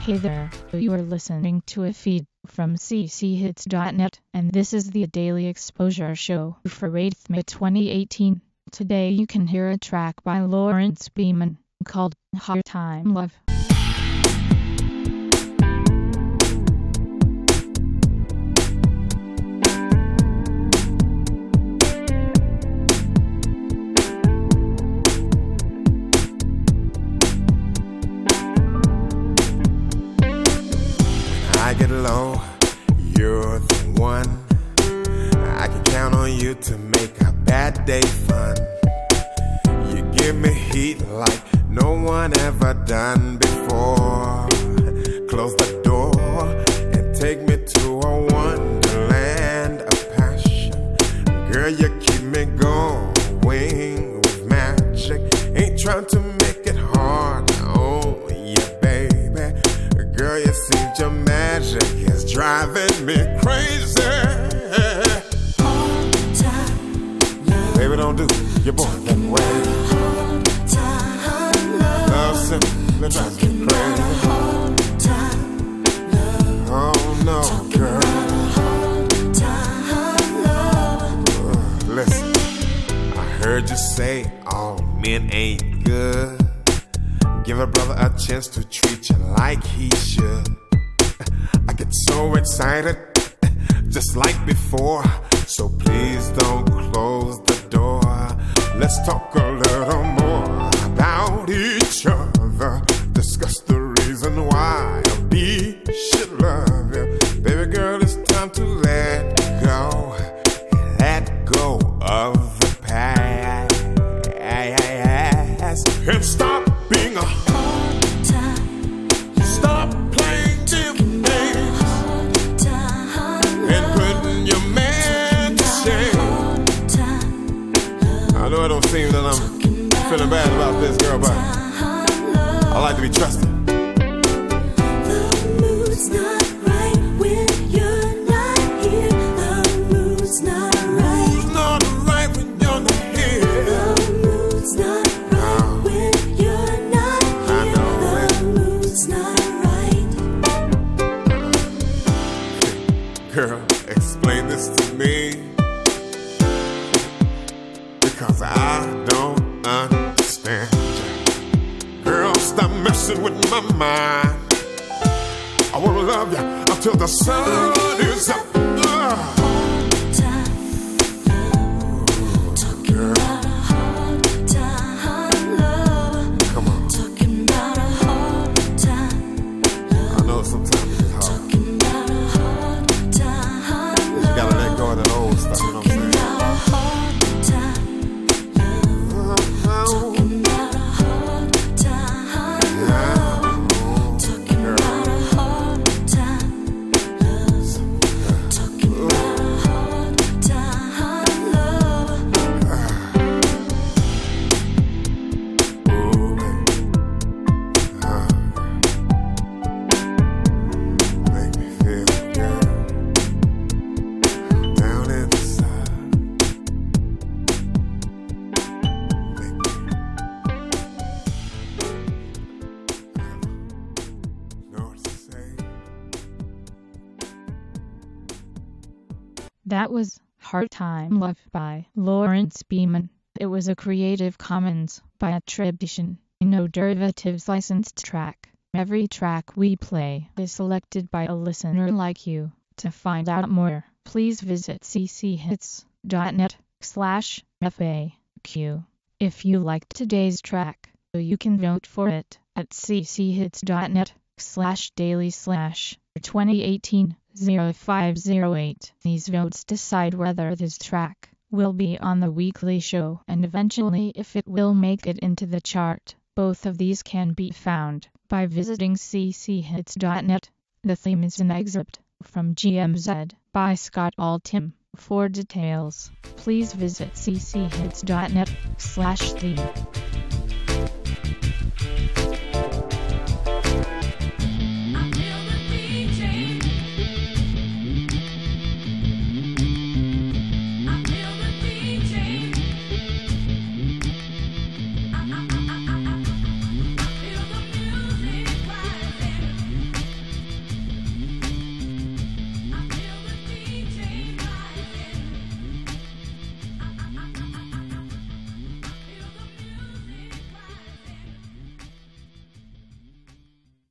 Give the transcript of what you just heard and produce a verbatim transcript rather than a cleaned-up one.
Hey there, you are listening to a feed from c c hits dot net, and this is the Daily Exposure Show for eighth May twenty eighteen. Today you can hear a track by Lawrence Beeman called Hard Time Love. I get low, you're the one. I can count on you to make a bad day fun. You give me heat like no one ever done before. Close the door and take me to a wonderland of passion. Girl, you keep me going with magic. Ain't trying to make it hard on you, baby. Girl, you see your magic is driving me crazy. All the time, love. Baby, don't do your boy that way. All the time, love. Love simply drives me crazy. All the time, love. Oh no, girl. All the time, love. Uh, listen, I heard you say all men ain't good. Give a brother a chance to treat you like he should. I get so excited, just like before. So please don't close the door. Let's talk a little more about each other. Discuss the reason why we should love you. Baby girl, it's time to let go. Let go of the past. And stop being a Stop playing them games and putting your man to shame. I know it don't seem that I'm feeling bad about this, girl, but I like to be trusted. The mood's not right when you're not here. The mood's not right. It's not right when you're not here. The mood's not right when you're not I here. know The it. mood's not right. Girl, explain this to me, because I don't understand you. Girl, stop messing with my mind. I wanna love you until the sun is up. Ugh. Girl, come on. I know sometimes it's hard. You gotta let go of that old stuff, you know what I'm saying? Make me feel good down inside. Make me know what to say. That was Hard Time Love by Lawrence Beeman. It was a Creative Commons by attribution, no derivatives licensed track. Every track we play is selected by a listener like you. To find out more, please visit c c hits dot net slash F A Q. If you liked today's track, you can vote for it at c c hits dot net slash daily slash twenty eighteen oh five oh eight. These votes decide whether this track will be on the weekly show and eventually if it will make it into the chart. Both of these can be found by visiting c c hits dot net. The theme is an excerpt from G M Z by Scott Altham. For details, please visit c c hits dot net slash theme.